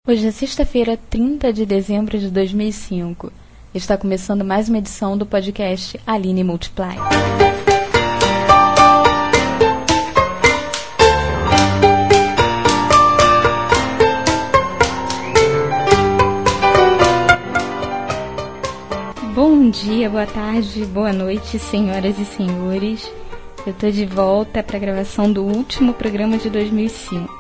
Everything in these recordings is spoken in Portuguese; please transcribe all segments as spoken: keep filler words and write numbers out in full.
Hoje é sexta-feira, trinta de dezembro de dois mil e cinco. Está começando mais uma edição do podcast Aline Multiply. Bom dia, boa tarde, boa noite, senhoras e senhores. Eu estou de volta para a gravação do último programa de dois mil e cinco.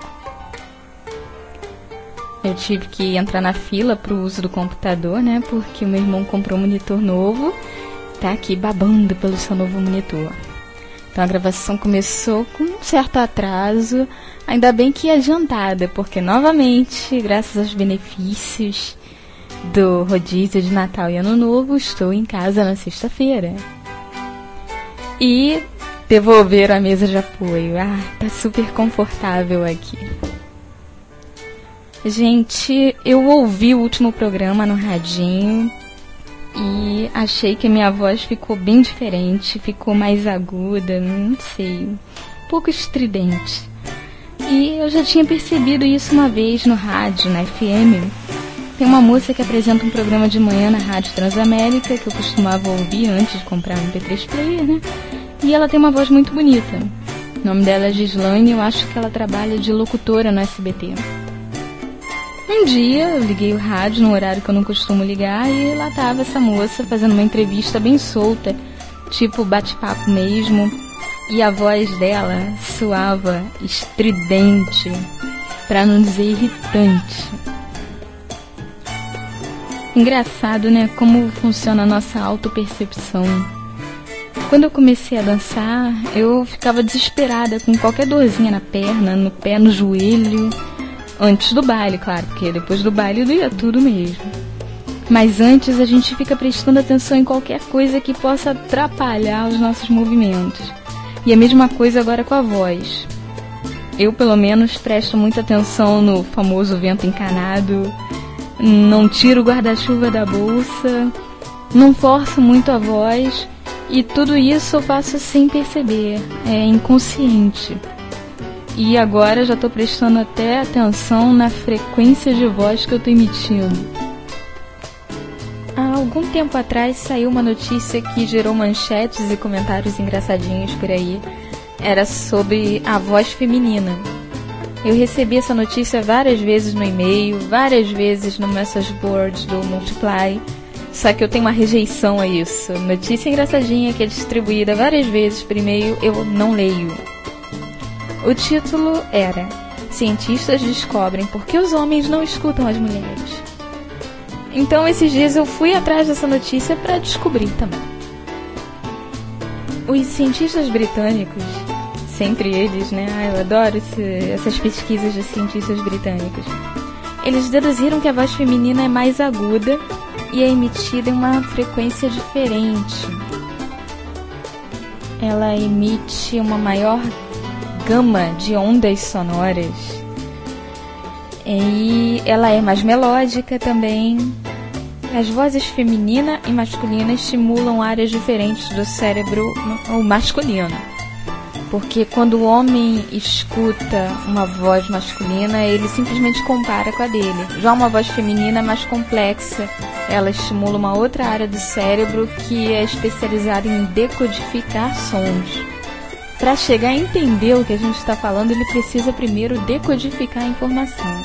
Eu tive que entrar na fila para o uso do computador, né? Porque o meu irmão comprou um monitor novo, tá aqui babando pelo seu novo monitor. Então a gravação começou com um certo atraso, ainda bem que adiantada, porque novamente, graças aos benefícios do rodízio de Natal e Ano Novo, estou em casa na sexta-feira. E devolver a mesa de apoio. Ah, tá super confortável aqui. Gente, eu ouvi o último programa no radinho e achei que a minha voz ficou bem diferente, ficou mais aguda, não sei, um pouco estridente. E eu já tinha percebido isso uma vez no rádio, na F M. Tem uma moça que apresenta um programa de manhã na Rádio Transamérica, que eu costumava ouvir antes de comprar um M P três player, né? E ela tem uma voz muito bonita. O nome dela é Gislaine e eu acho que ela trabalha de locutora no S B T. Um dia eu liguei o rádio num horário que eu não costumo ligar e lá tava essa moça fazendo uma entrevista bem solta, tipo bate-papo mesmo, e a voz dela soava estridente, pra não dizer irritante. Engraçado, né, como funciona a nossa autopercepção. Quando eu comecei a dançar, eu ficava desesperada com qualquer dorzinha na perna, no pé, no joelho. Antes do baile, claro, porque depois do baile doía tudo mesmo. Mas antes a gente fica prestando atenção em qualquer coisa que possa atrapalhar os nossos movimentos. E a mesma coisa agora com a voz. Eu, pelo menos, presto muita atenção no famoso vento encanado, não tiro o guarda-chuva da bolsa, não forço muito a voz, e tudo isso eu faço sem perceber, é inconsciente. E agora já estou prestando até atenção na frequência de voz que eu estou emitindo. Há algum tempo atrás saiu uma notícia que gerou manchetes e comentários engraçadinhos por aí. Era sobre a voz feminina. Eu recebi essa notícia várias vezes no e-mail, várias vezes no message board do Multiply. Só que eu tenho uma rejeição a isso. Notícia engraçadinha que é distribuída várias vezes por e-mail, eu não leio. O título era: Cientistas descobrem por que os homens não escutam as mulheres. Então esses dias eu fui atrás dessa notícia para descobrir também. Os cientistas britânicos, sempre eles, né? Ah, eu adoro esse, essas pesquisas de cientistas britânicos. Eles deduziram que a voz feminina é mais aguda e é emitida em uma frequência diferente. Ela emite uma maior gama de ondas sonoras e ela é mais melódica também. As vozes feminina e masculina estimulam áreas diferentes do cérebro masculino, porque quando o homem escuta uma voz masculina, ele simplesmente compara com a dele. Já uma voz feminina é mais complexa, ela estimula uma outra área do cérebro que é especializada em decodificar sons. Para chegar a entender o que a gente está falando, ele precisa primeiro decodificar a informação.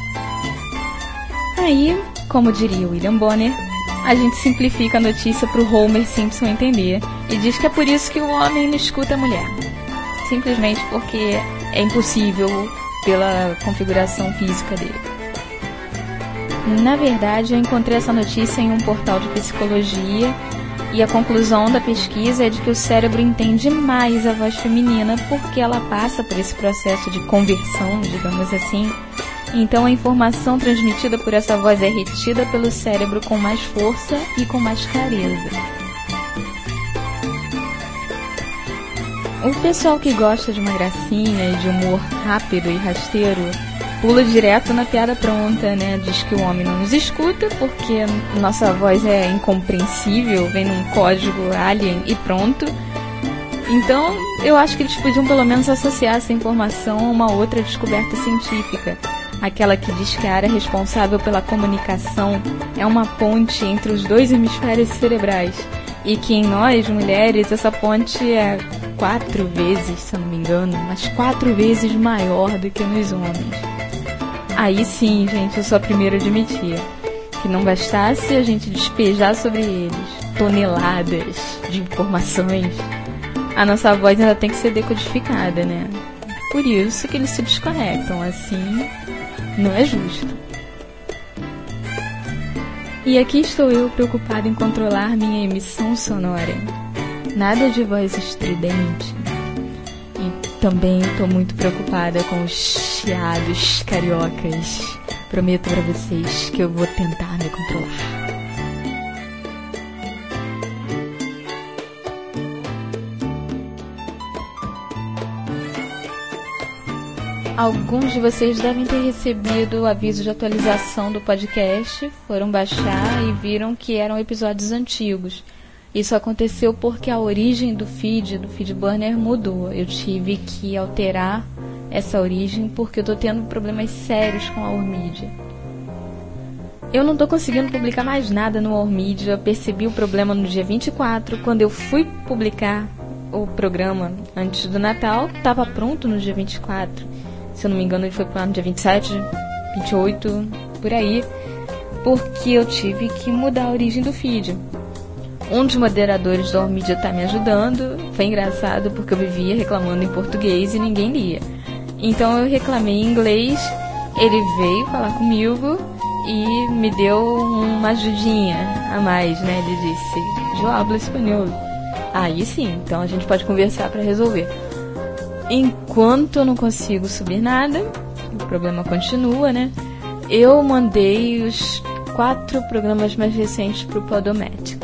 Aí, como diria William Bonner, a gente simplifica a notícia para o Homer Simpson entender e diz que é por isso que o homem não escuta a mulher. Simplesmente porque é impossível pela configuração física dele. Na verdade, eu encontrei essa notícia em um portal de psicologia. E a conclusão da pesquisa é de que o cérebro entende mais a voz feminina porque ela passa por esse processo de conversão, digamos assim. Então a informação transmitida por essa voz é retida pelo cérebro com mais força e com mais clareza. O pessoal que gosta de uma gracinha e de humor rápido e rasteiro pula direto na piada pronta, né? Diz que o homem não nos escuta porque nossa voz é incompreensível, vem num código alien e pronto. Então, eu acho que eles podiam pelo menos associar essa informação a uma outra descoberta científica. aquela que diz que a área responsável pela comunicação é uma ponte entre os dois hemisférios cerebrais e que em nós, mulheres, essa ponte é quatro vezes, se eu não me engano, mas quatro vezes maior do que nos homens. Aí sim, gente, eu sou a primeira a admitir que não bastasse a gente despejar sobre eles toneladas de informações, a nossa voz ainda tem que ser decodificada, né? Por isso que eles se desconectam, assim não é justo. E aqui estou eu preocupada em controlar minha emissão sonora. Nada de voz estridente. E também estou muito preocupada com os chiados cariocas. Prometo para vocês que eu vou tentar me controlar. Alguns de vocês devem ter recebido o aviso de atualização do podcast, foram baixar e viram que eram episódios antigos. Isso aconteceu porque a origem do feed, do feed burner, mudou. Eu tive que alterar essa origem porque eu estou tendo problemas sérios com a Aurmedia. Eu não estou conseguindo publicar mais nada no Aurmedia. Eu percebi o problema no dia vinte e quatro, quando eu fui publicar o programa antes do Natal. Estava pronto no dia vinte e quatro. Se eu não me engano, ele foi para no dia vinte e sete, vinte e oito, por aí, porque eu tive que mudar a origem do feed. Um dos moderadores do Aurmedia está me ajudando. Foi engraçado porque eu vivia reclamando em português e ninguém lia. Então eu reclamei em inglês, ele veio falar comigo e me deu uma ajudinha a mais, né? Ele disse, eu hablo espanhol. Aí sim, então a gente pode conversar para resolver. Enquanto eu não consigo subir nada, o problema continua, né? Eu mandei os quatro programas mais recentes para o Podomatic.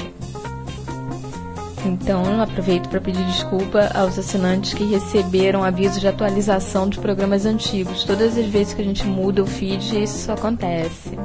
Então, eu aproveito para pedir desculpa aos assinantes que receberam aviso de atualização de programas antigos. Todas as vezes que a gente muda o feed, isso acontece.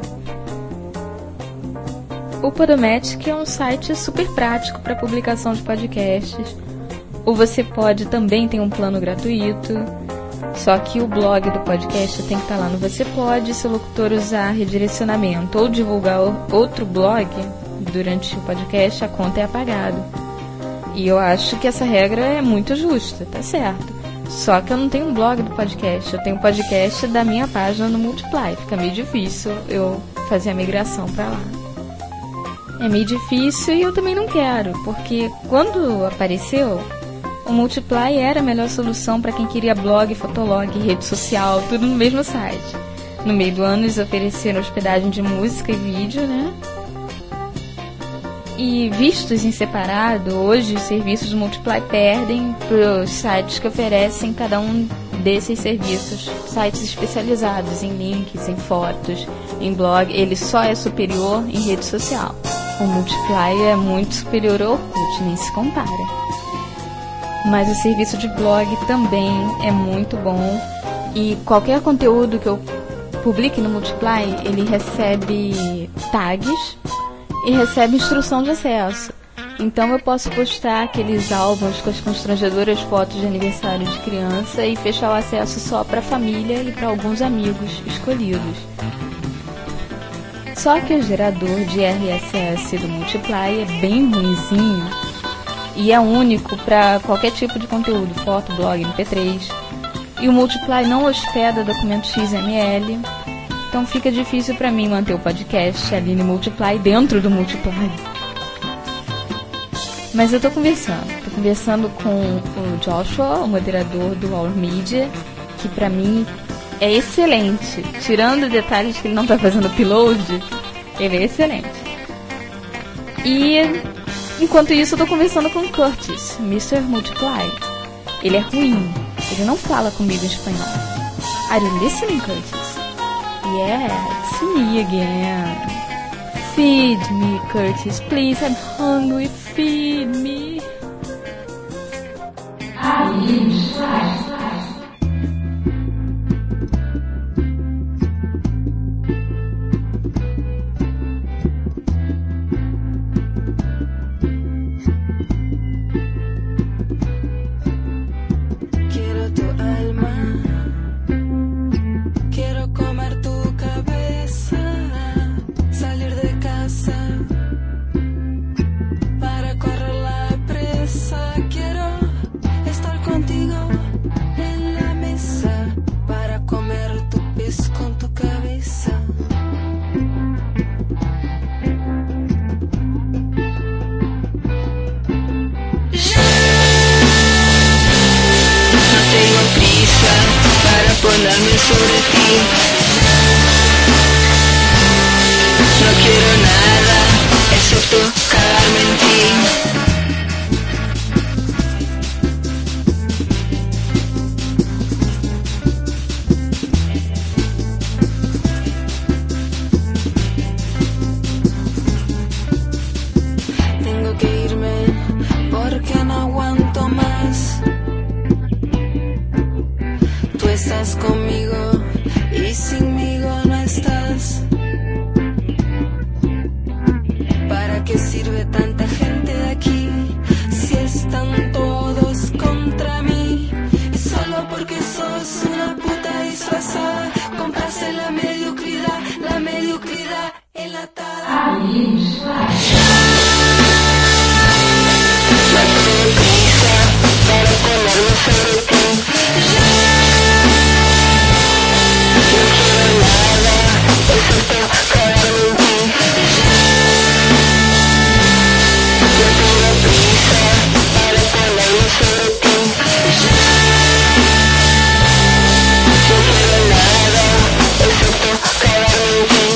O Podomatic é um site super prático para publicação de podcasts. O Você Pode também tem um plano gratuito, só que o blog do podcast tem que estar lá no Você Pode. Se o locutor usar redirecionamento ou divulgar outro blog durante o podcast, a conta é apagada. E eu acho que essa regra é muito justa, tá certo. Só que eu não tenho um blog do podcast, eu tenho um podcast da minha página no Multiply. Fica meio difícil eu fazer a migração para lá. É meio difícil e eu também não quero, porque quando apareceu, o Multiply era a melhor solução para quem queria blog, fotolog, rede social, tudo no mesmo site. No meio do ano eles ofereceram hospedagem de música e vídeo, né? E vistos em separado, hoje os serviços do Multiply perdem para os sites que oferecem cada um desses serviços. Sites especializados em links, em fotos, em blog. Ele só é superior em rede social. O Multiply é muito superior ao Orkut, nem se compara. Mas o serviço de blog também é muito bom. E qualquer conteúdo que eu publique no Multiply, ele recebe tags e recebe instrução de acesso. Então eu posso postar aqueles álbuns com as constrangedoras fotos de aniversário de criança e fechar o acesso só para a família e para alguns amigos escolhidos. Só que o gerador de R S S do Multiply é bem ruinzinho e é único para qualquer tipo de conteúdo, foto, blog, M P três. E o Multiply não hospeda documentos X M L. Então fica difícil para mim manter o podcast ali no Multiply, dentro do Multiply. Mas eu tô conversando. Tô conversando com o Joshua, o moderador do Aurmedia, que pra mim é excelente. Tirando detalhes que ele não tá fazendo upload, ele é excelente. E enquanto isso eu tô conversando com o Curtis, mister Multiply. Ele é ruim. Ele não fala comigo em espanhol. Are you listening, Curtis? Yeah, it's me again. Feed me, Curtis, please. I'm hungry. Feed me. Quiero tu alma. Quiero comer tu No quiero nada, excepto cagarme en ti. Tengo que irme porque no aguanto más. Tú estás conmigo y sinmigo no estás. ¿Para qué sirve tanta gente de aquí si están todos contra mí? Y solo porque sos una puta disfrazada, compraste la mediocridad, la mediocridad enlatada. No tengo prisa para ponerme sobre ti. No quiero nada excepto cagarme en ti. No tengo prisa para ponerme sobre ti. No quiero nada excepto cagarme en ti.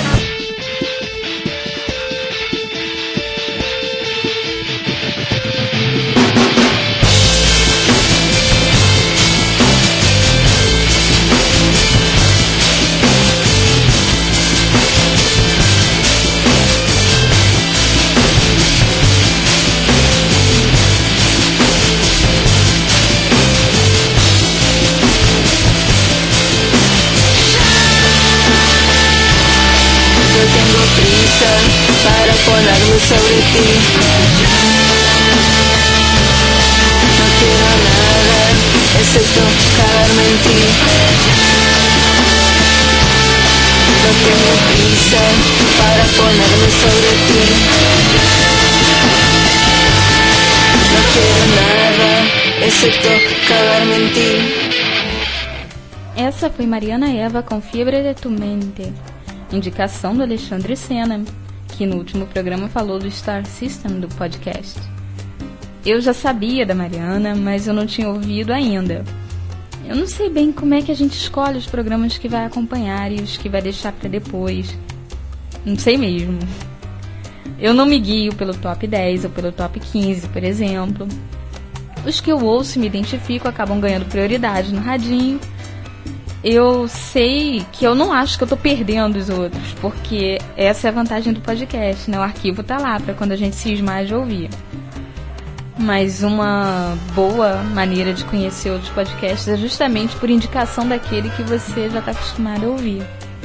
No tengo prisa para ponerme sobre ti. No quiero nada excepto cagarme en ti. No tengo prisa para ponerme sobre ti. No quiero nada excepto cagarme en ti. Essa foi Mariana Eva com Fiebre de tu Mente, indicação do Alexandre Sena, que no último programa falou do Star System do podcast. Eu já sabia da Mariana, mas eu não tinha ouvido ainda. Eu não sei bem como é que a gente escolhe os programas que vai acompanhar e os que vai deixar para depois. Não sei mesmo. Eu não me guio pelo top dez ou pelo top quinze, por exemplo. Os que eu ouço e me identifico acabam ganhando prioridade no radinho. Eu sei que eu não acho que eu tô perdendo os outros, porque essa é a vantagem do podcast, né? O arquivo tá lá para quando a gente cismar de ouvir. Mas uma boa maneira de conhecer outros podcasts é justamente por indicação daquele que você já está acostumado a ouvir.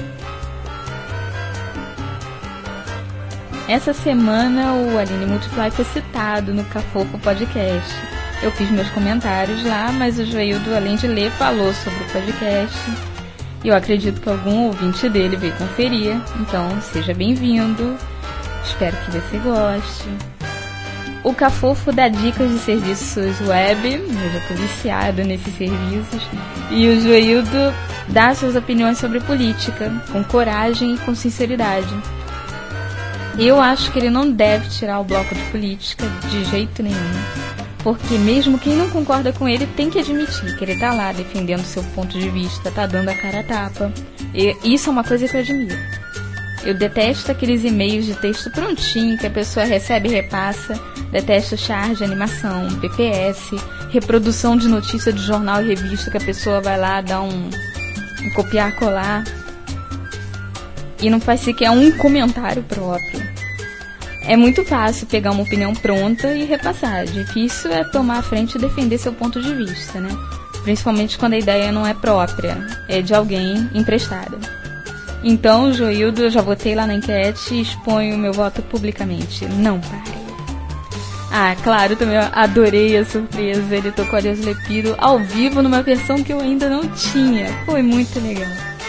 Essa semana o Aline Multiply foi citado no Cafofo Podcast. Eu fiz meus comentários lá, mas o Joildo, além de ler, falou sobre o podcast. E eu acredito que algum ouvinte dele veio conferir. Então, seja bem-vindo. Espero que você goste. O Cafofo dá dicas de serviços web. Eu já estou viciado nesses serviços. E o Joildo dá suas opiniões sobre política, com coragem e com sinceridade. Eu acho que ele não deve tirar o bloco de política de jeito nenhum. Porque mesmo quem não concorda com ele tem que admitir que ele tá lá defendendo seu ponto de vista, tá dando a cara a tapa. E isso é uma coisa que eu admiro. Eu detesto aqueles e-mails de texto prontinho que a pessoa recebe e repassa. Detesto charge, animação, P P S, reprodução de notícia de jornal e revista que a pessoa vai lá dar um, um copiar-colar e não faz sequer um comentário próprio. É muito fácil pegar uma opinião pronta e repassar. Difícil é tomar a frente e defender seu ponto de vista, né? Principalmente quando a ideia não é própria, é de alguém emprestada. Então, Joildo, eu já votei lá na enquete e exponho o meu voto publicamente. Não pare. Ah, claro, também adorei a surpresa. Ele tocou Adiós Lepido ao vivo numa versão que eu ainda não tinha. Foi muito legal.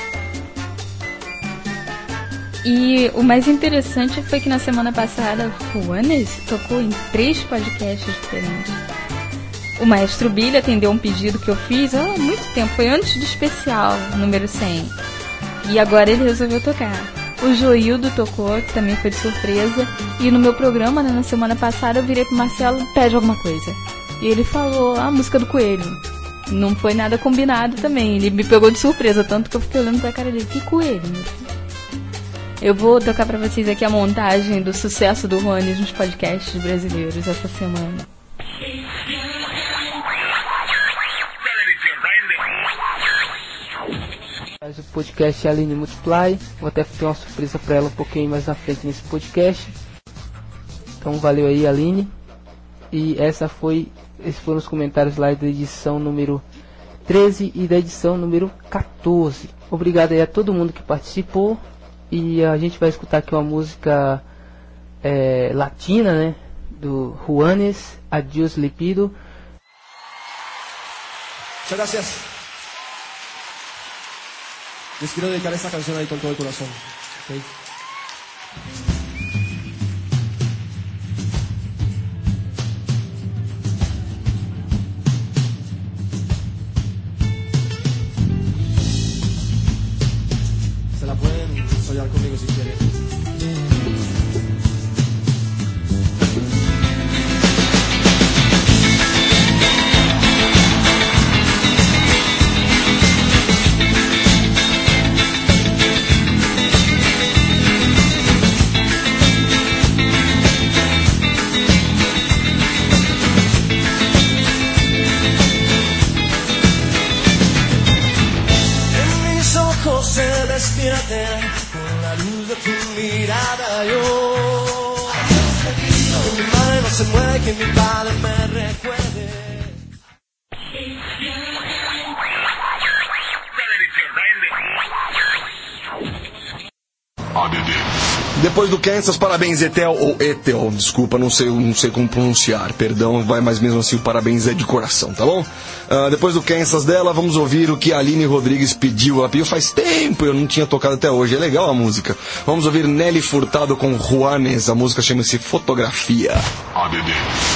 E o mais interessante foi que na semana passada o Anes tocou em três podcasts diferentes. O Maestro Billy atendeu um pedido que eu fiz há muito tempo, foi antes do especial, número cem. E agora ele resolveu tocar. O Joildo tocou, que também foi de surpresa. E no meu programa, né, na semana passada, eu virei pro Marcelo, pede alguma coisa. E ele falou a música do Coelho. Não foi nada combinado também. Ele me pegou de surpresa, tanto que eu fiquei olhando pra cara dele. Que coelho, meu filho. Eu vou tocar pra vocês aqui a montagem do sucesso do Juanes nos podcasts brasileiros essa semana. O podcast é a Aline Multiply. Vou até ter uma surpresa pra ela um pouquinho mais na frente nesse podcast. Então valeu aí, Aline. E essa foi, esses foram os comentários lá da edição número treze e da edição número quatorze. Obrigado aí a todo mundo que participou. E a gente vai escutar aqui uma música é, latina, né? Do Juanes, Adiós Lipido. Muchas gracias. Les quiero dedicar esta canción ahí con todo el corazón. ¿Okay? Se la pueden ensayar conmigo si quieren. Se despierte con la luz de tu mirada. Yo, que mi madre no se mueve, que mi padre me recuerde. Depois do Kansas, parabéns Etel, ou Etel, desculpa, não sei, não sei como pronunciar, perdão, vai, mas mesmo assim o parabéns é de coração, tá bom? Uh, depois do Kansas dela, vamos ouvir o que a Aline Rodrigues pediu, ela pediu faz tempo, eu não tinha tocado até hoje, é legal a música. Vamos ouvir Nelly Furtado com Juanes, a música chama-se Fotografia. A D D.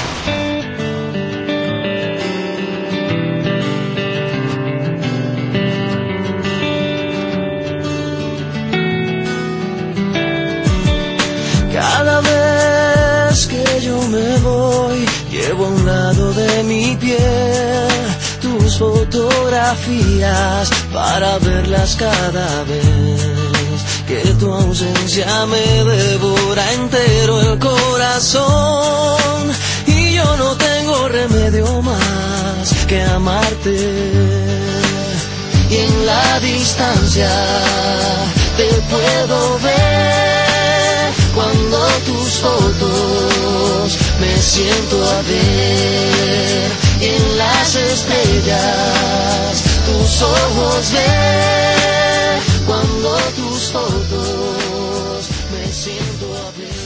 Cada vez que yo me voy, llevo a un lado de mi piel tus fotografías para verlas cada vez que tu ausencia me devora entero el corazón. Y yo no tengo remedio más que amarte. Y en la distancia te puedo ver. Cuando tus fotos me siento a ver, y en las estrellas tus ojos ver. Cuando tus fotos me siento a ver.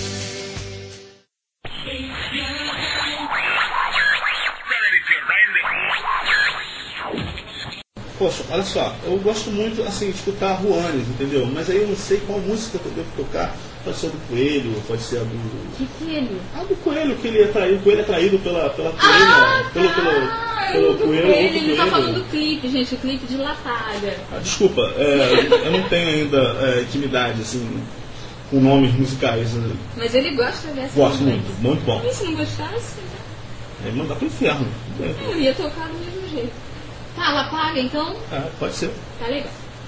Poxa, olha só, eu gosto muito assim de escutar Juanes, entendeu? Mas aí eu não sei qual música que eu devo tocar. Pode ser a do Coelho, pode ser a do... Que coelho? Ah, do Coelho, que ele é traído, o Coelho é traído pela, pela Coelha, ah, pelo, tá. pelo, ah, pelo do Coelho, coelho, outro ele tá Coelho. falando do clipe, gente, o clipe de Lapaga. Ah, desculpa, é, eu não tenho ainda é, intimidade, assim, com nomes musicais. Né? Mas ele gosta dessa Gosto música. muito, muito bom. E se não gostasse? É mandar pro inferno. Eu ia tocar do mesmo jeito. Tá, Lapaga, então? Ah, pode ser. Tá legal.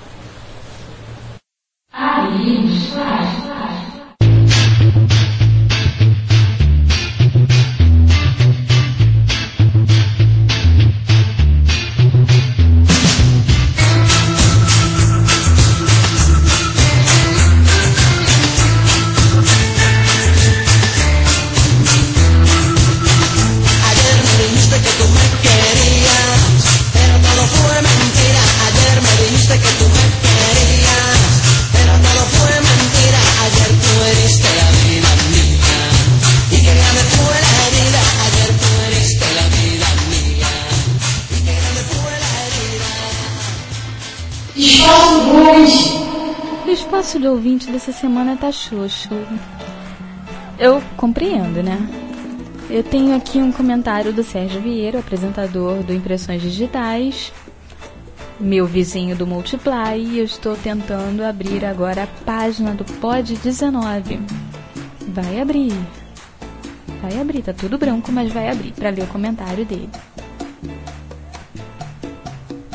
O espaço de ouvinte dessa semana tá xoxo. Eu compreendo, né? Eu tenho aqui um comentário do Sérgio Vieira, apresentador do Impressões Digitais, meu vizinho do Multiply, e eu estou tentando abrir agora a página do Pod dezenove. Vai abrir. Vai abrir, tá tudo branco, mas vai abrir, para ler o comentário dele.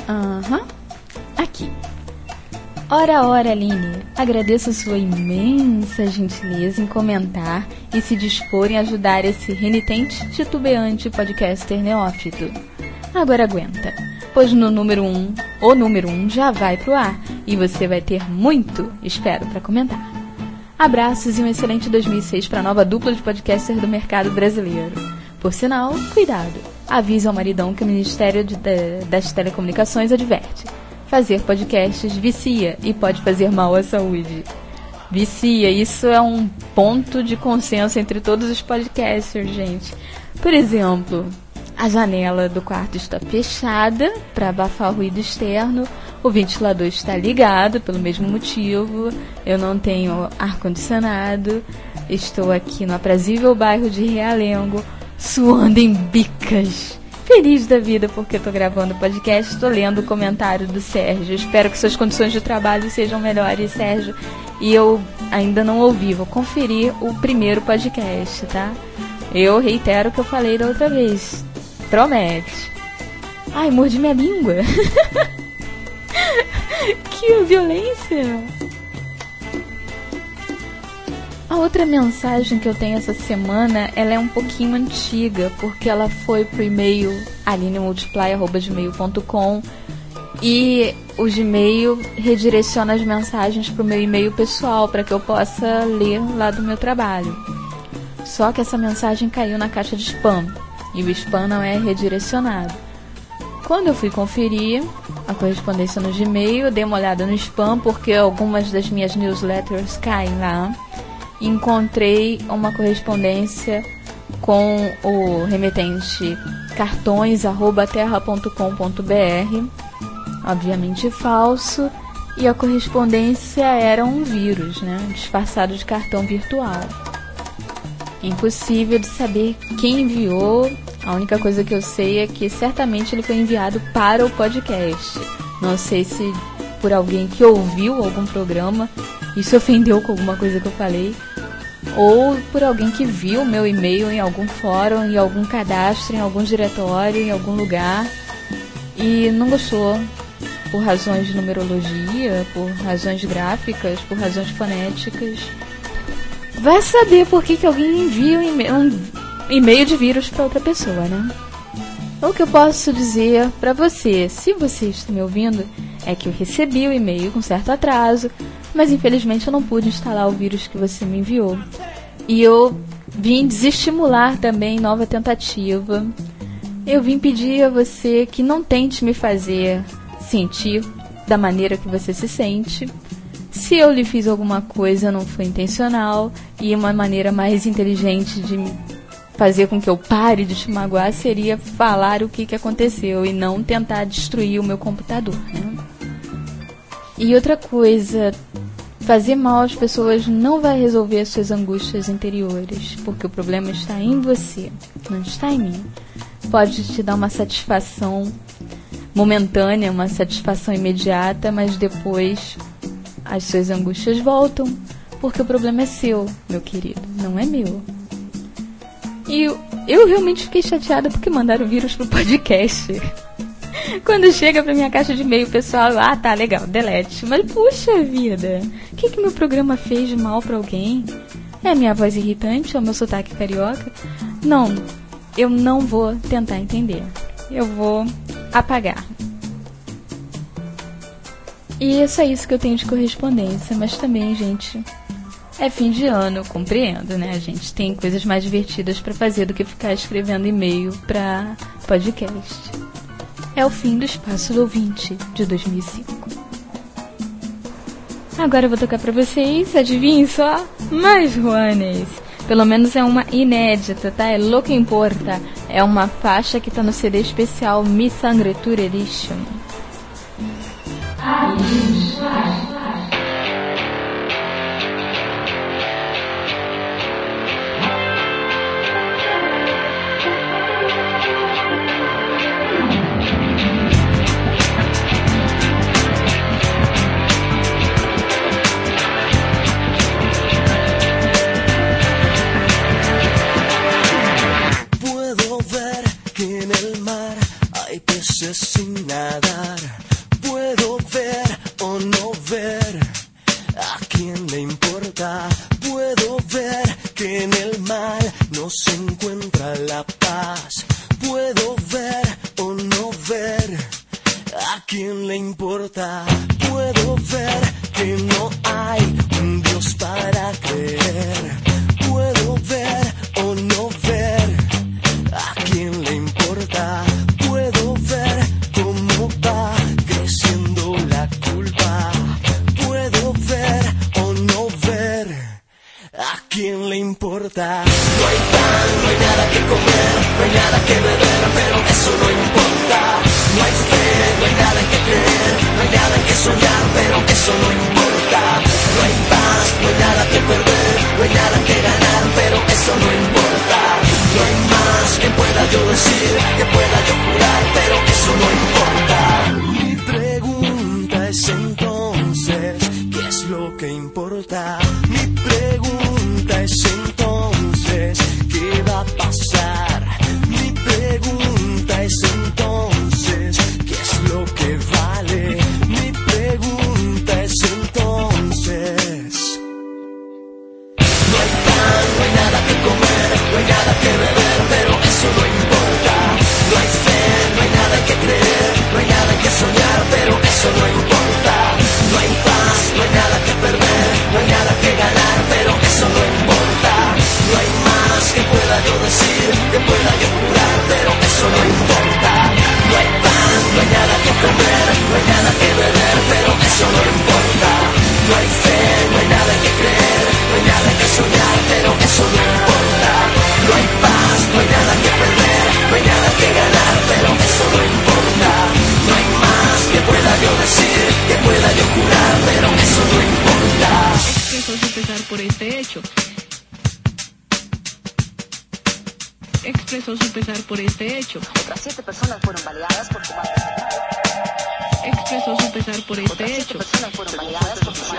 Aham, uhum. Aqui. Ora, ora, Aline, agradeço sua imensa gentileza em comentar e se dispor em ajudar esse renitente, titubeante podcaster neófito. Agora aguenta, pois no número um, o número um já vai pro ar e você vai ter muito, espero, para comentar. Abraços e um excelente dois mil e seis para a nova dupla de podcaster do mercado brasileiro. Por sinal, cuidado, avise ao maridão que o Ministério de, de, das Telecomunicações adverte. Fazer podcasts vicia e pode fazer mal à saúde. Vicia, isso é um ponto de consenso entre todos os podcasters, gente. Por exemplo, a janela do quarto está fechada para abafar o ruído externo, o ventilador está ligado pelo mesmo motivo, eu não tenho ar-condicionado, estou aqui no aprazível bairro de Realengo, suando em bicas. Feliz da vida porque estou gravando o podcast, estou lendo o comentário do Sérgio. Espero que suas condições de trabalho sejam melhores, Sérgio. E eu ainda não ouvi, vou conferir o primeiro podcast, tá? Eu reitero o que eu falei da outra vez. Promete. Ai, mordi minha língua. Que violência. A outra mensagem que eu tenho essa semana, ela é um pouquinho antiga, porque ela foi pro e-mail aline multiply arroba gmail ponto com e o Gmail redireciona as mensagens pro meu e-mail pessoal, para que eu possa ler lá do meu trabalho. Só que essa mensagem caiu na caixa de spam, e o spam não é redirecionado. Quando eu fui conferir a correspondência no Gmail, eu dei uma olhada no spam, porque algumas das minhas newsletters caem lá. Encontrei uma correspondência com o remetente cartões arroba terra ponto com ponto br, obviamente falso, e a correspondência era um vírus, né, disfarçado de cartão virtual. Impossível de saber quem enviou, a única coisa que eu sei é que certamente ele foi enviado para o podcast. Não sei se por alguém que ouviu algum programa e se ofendeu com alguma coisa que eu falei, ou por alguém que viu meu e-mail em algum fórum, em algum cadastro, em algum diretório, em algum lugar e não gostou, por razões de numerologia, por razões gráficas, por razões fonéticas. Vai saber por que, que alguém envia um e-mail, um e-mail de vírus para outra pessoa, né? O que eu posso dizer para você, se você está me ouvindo, é que eu recebi o e-mail com certo atraso, mas infelizmente eu não pude instalar o vírus que você me enviou. E eu vim desestimular também nova tentativa. Eu vim pedir a você que não tente me fazer sentir da maneira que você se sente. Se eu lhe fiz alguma coisa, não foi intencional, e uma maneira mais inteligente de fazer com que eu pare de te magoar seria falar o que, que aconteceu e não tentar destruir o meu computador, né? E outra coisa, fazer mal às pessoas não vai resolver as suas angústias interiores, porque o problema está em você, não está em mim. Pode te dar uma satisfação momentânea, uma satisfação imediata, mas depois as suas angústias voltam, porque o problema é seu, meu querido, não é meu. E eu, eu realmente fiquei chateada porque mandaram vírus pro podcast. Quando chega pra minha caixa de e-mail pessoal, ah, tá, legal, delete. Mas, puxa vida, o que que meu programa fez de mal pra alguém? É a minha voz irritante? É o meu sotaque carioca? Não, eu não vou tentar entender. Eu vou apagar. E é só isso que eu tenho de correspondência. Mas também, gente, é fim de ano, eu compreendo, né? A gente tem coisas mais divertidas pra fazer do que ficar escrevendo e-mail pra podcast. É o fim do Espaço do Ouvinte de dois mil e cinco. Agora eu vou tocar pra vocês, adivinhem só, mais Juanes. Pelo menos é uma inédita, tá? É Lo que Importa. É uma faixa que tá no C D especial Mi Sangre Tour Edition. Puedo ver que en el mar hay peces sin nadar. importa. Puedo ver que en el mal no se encuentra la paz. Puedo ver o no ver, ¿a quién le importa? Puedo ver que no hay un Dios para creer. Puedo ver o no ver, ¿a quién le importa? Puedo ver cómo va creciendo la culpa. Puedo ver o no ver, ¿a quién le importa? No hay pan, no hay nada que comer, no hay nada que beber, pero eso no importa. No hay fe, no hay nada que creer, no hay nada que soñar, pero eso no importa. No hay paz, no hay nada que perder, no hay nada que ganar, pero eso no importa. No hay más que pueda yo decir, que pueda yo jurar, pero eso no importa. Mi pregunta es entonces, ¿qué es lo que importa? Mi pregunta es entonces, ¿qué va a pasar? Mi pregunta es entonces, ¿qué es lo que vale? Mi pregunta es entonces. No hay pan, no hay nada que comer, no hay nada que beber, pero eso no importa. No hay fe, no hay nada que creer, no hay nada que soñar, pero eso no importa. No hay paz, no hay nada que perder, no hay nada que ganar, pero eso no importa. No hay más que pueda yo decir, que pueda yo jurar, pero eso no importa. No hay pan, no hay nada que comer, no hay nada que beber, pero eso no importa. No hay fe, no hay nada que creer, no hay nada que soñar, pero eso no importa. No hay paz, no hay nada que perder, no hay nada que ganar, pero eso no importa. No hay más que pueda yo decir, que pueda yo jurar, pero eso no importa. Expreso su pesar por este hecho. Expresó su pesar por este hecho. Otras siete personas fueron baleadas por combate. Expresó su pesar por este Otras siete hecho. personas fueron baleadas por combate.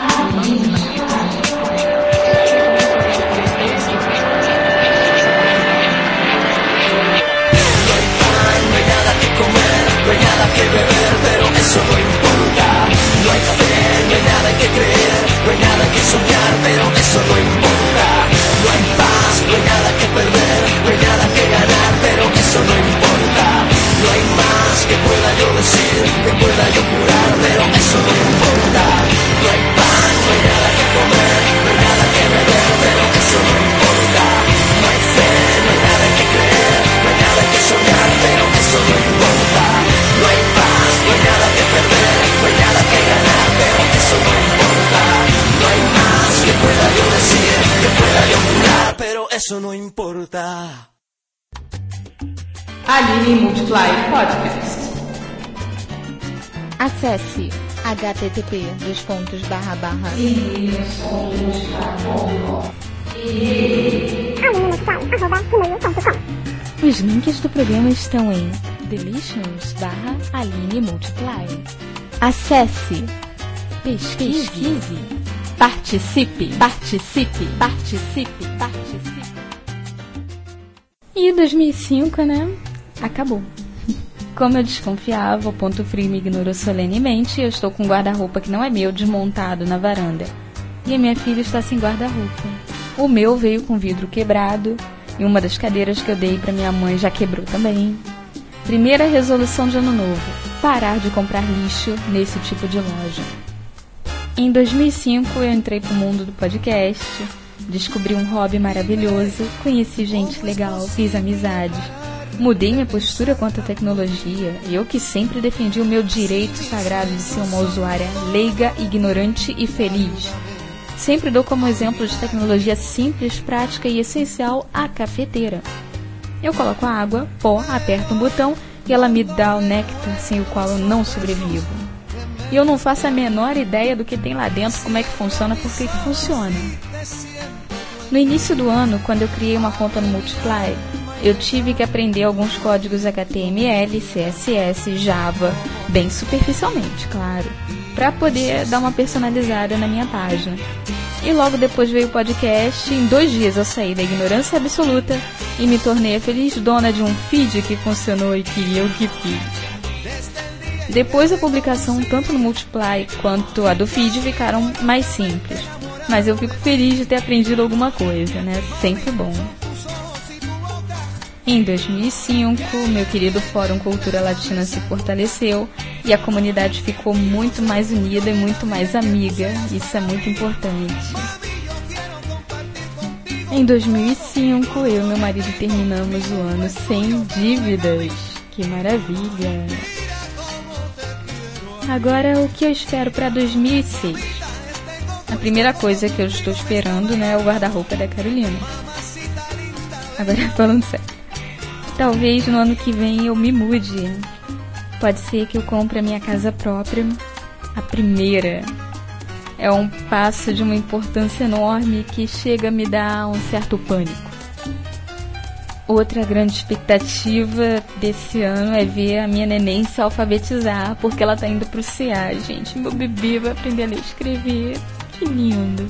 No hay nada que comer, no hay nada que beber, pero eso no importa. No hay fe, no hay nada que creer, no hay nada que soñar, pero eso no importa. No hay paz, no hay nada que perder, no hay nada que ganar, pero eso no importa. No hay más que pueda yo decir, que pueda yo jurar, pero eso no importa. No hay pan, no hay nada que comer, no hay nada que beber, pero eso no importa. No hay fe, no hay nada que creer, no hay nada que soñar, pero eso no importa. No hay paz, no hay nada que perder, no hay nada que ganar, pero eso no importa. No hay más que pueda yo decir, que pueda yo jurar, pero eso no importa. Aline Multiply Podcast. Acesse http dois pontos barra barra Os links do programa estão em deletions barra Aline Multiply. Acesse, pesquise, pesquise, participe, participe, participe, participe. E dois mil e cinco, né? Acabou. Como eu desconfiava, o ponto frio me ignorou solenemente e eu estou com um guarda-roupa que não é meu desmontado na varanda. E a minha filha está sem guarda-roupa. O meu veio com vidro quebrado e uma das cadeiras que eu dei para minha mãe já quebrou também. Primeira resolução de ano novo: parar de comprar lixo nesse tipo de loja. Em dois mil e cinco eu entrei pro mundo do podcast, descobri um hobby maravilhoso, conheci gente legal, fiz amizades. Mudei minha postura quanto à tecnologia, eu que sempre defendi o meu direito sagrado de ser uma usuária leiga, ignorante e feliz. Sempre dou como exemplo de tecnologia simples, prática e essencial a cafeteira. Eu coloco a água, pó, aperto um botão e ela me dá o néctar sem o qual eu não sobrevivo. E eu não faço a menor ideia do que tem lá dentro, como é que funciona, por que que funciona. No início do ano, quando eu criei uma conta no Multiply, eu tive que aprender alguns códigos H T M L, C S S, Java, bem superficialmente, claro, para poder dar uma personalizada na minha página. E logo depois veio o podcast, e em dois dias eu saí da ignorância absoluta e me tornei a feliz dona de um feed que funcionou e que eu que fiz. Depois a publicação tanto no Multiply quanto a do feed ficaram mais simples. mas eu fico feliz de ter aprendido alguma coisa, né? Sempre bom. Em dois mil e cinco, meu querido Fórum Cultura Latina se fortaleceu e a comunidade ficou muito mais unida e muito mais amiga. Isso é muito importante. Em dois mil e cinco, eu e meu marido terminamos o ano sem dívidas. Que maravilha! Agora, o que eu espero para dois mil e seis? A primeira coisa que eu estou esperando, né, é o guarda-roupa da Carolina. Agora, falando sério. Talvez no ano que vem eu me mude. Pode ser que eu compre a minha casa própria, a primeira. É um passo de uma importância enorme que chega a me dar um certo pânico. Outra grande expectativa desse ano é ver a minha neném se alfabetizar, porque ela tá indo pro C A, gente. Meu bebê vai aprender a ler e escrever. Que lindo.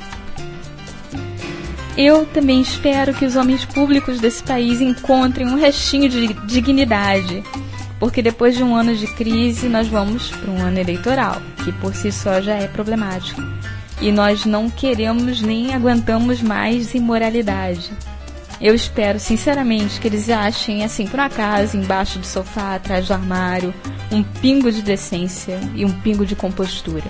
Eu também espero que os homens públicos desse país encontrem um restinho de dignidade, porque depois de um ano de crise nós vamos para um ano eleitoral, que por si só já é problemático. E nós não queremos nem aguentamos mais imoralidade. Eu espero sinceramente que eles achem, assim, por acaso, embaixo do sofá, atrás do armário, um pingo de decência e um pingo de compostura.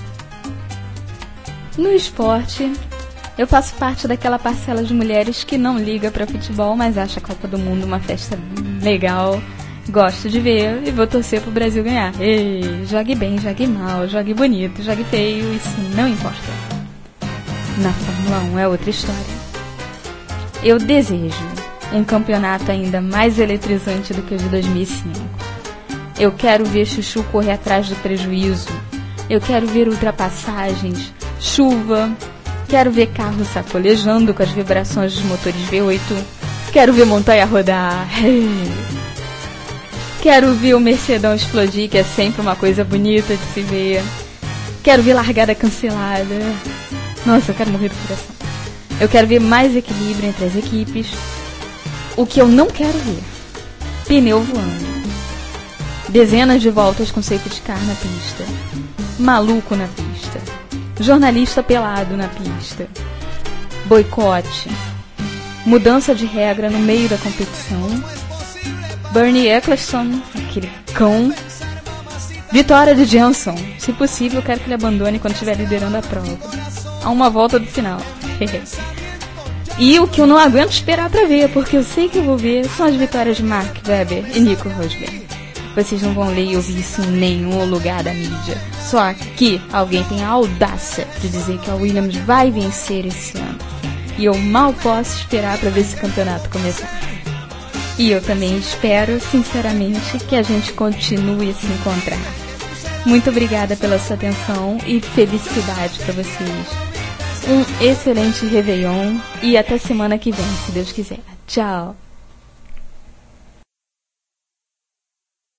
No esporte, eu faço parte daquela parcela de mulheres que não liga para futebol, mas acha a Copa do Mundo uma festa legal, gosto de ver e vou torcer pro Brasil ganhar. Ei, jogue bem, jogue mal, jogue bonito, jogue feio, isso não importa. Na Fórmula um é outra história. Eu desejo um campeonato ainda mais eletrizante do que o de dois mil e cinco. Eu quero ver Chuchu correr atrás do prejuízo. Eu quero ver ultrapassagens, chuva. Quero ver carros sacolejando com as vibrações dos motores V oito. Quero ver montanha rodar. Quero ver o Mercedão explodir, que é sempre uma coisa bonita de se ver. Quero ver largada cancelada. Nossa, eu quero morrer do coração. Eu quero ver mais equilíbrio entre as equipes. O que eu não quero ver: pneu voando. Dezenas de voltas com safety car na pista. Maluco na pista. Jornalista pelado na pista. Boicote. Mudança de regra no meio da competição. Bernie Eccleston, aquele cão. Vitória de Jenson. Se possível, eu quero que ele abandone quando estiver liderando a prova. A uma volta do final. E o que eu não aguento esperar pra ver, porque eu sei que eu vou ver, são as vitórias de Mark Webber e Nico Rosberg. Vocês não vão ler e ouvir isso em nenhum lugar da mídia. Só aqui alguém tem a audácia de dizer que a Williams vai vencer esse ano. E eu mal posso esperar para ver esse campeonato começar. E eu também espero, sinceramente, que a gente continue a se encontrar. Muito obrigada pela sua atenção e felicidade para vocês. Um excelente Réveillon e até semana que vem, se Deus quiser. Tchau!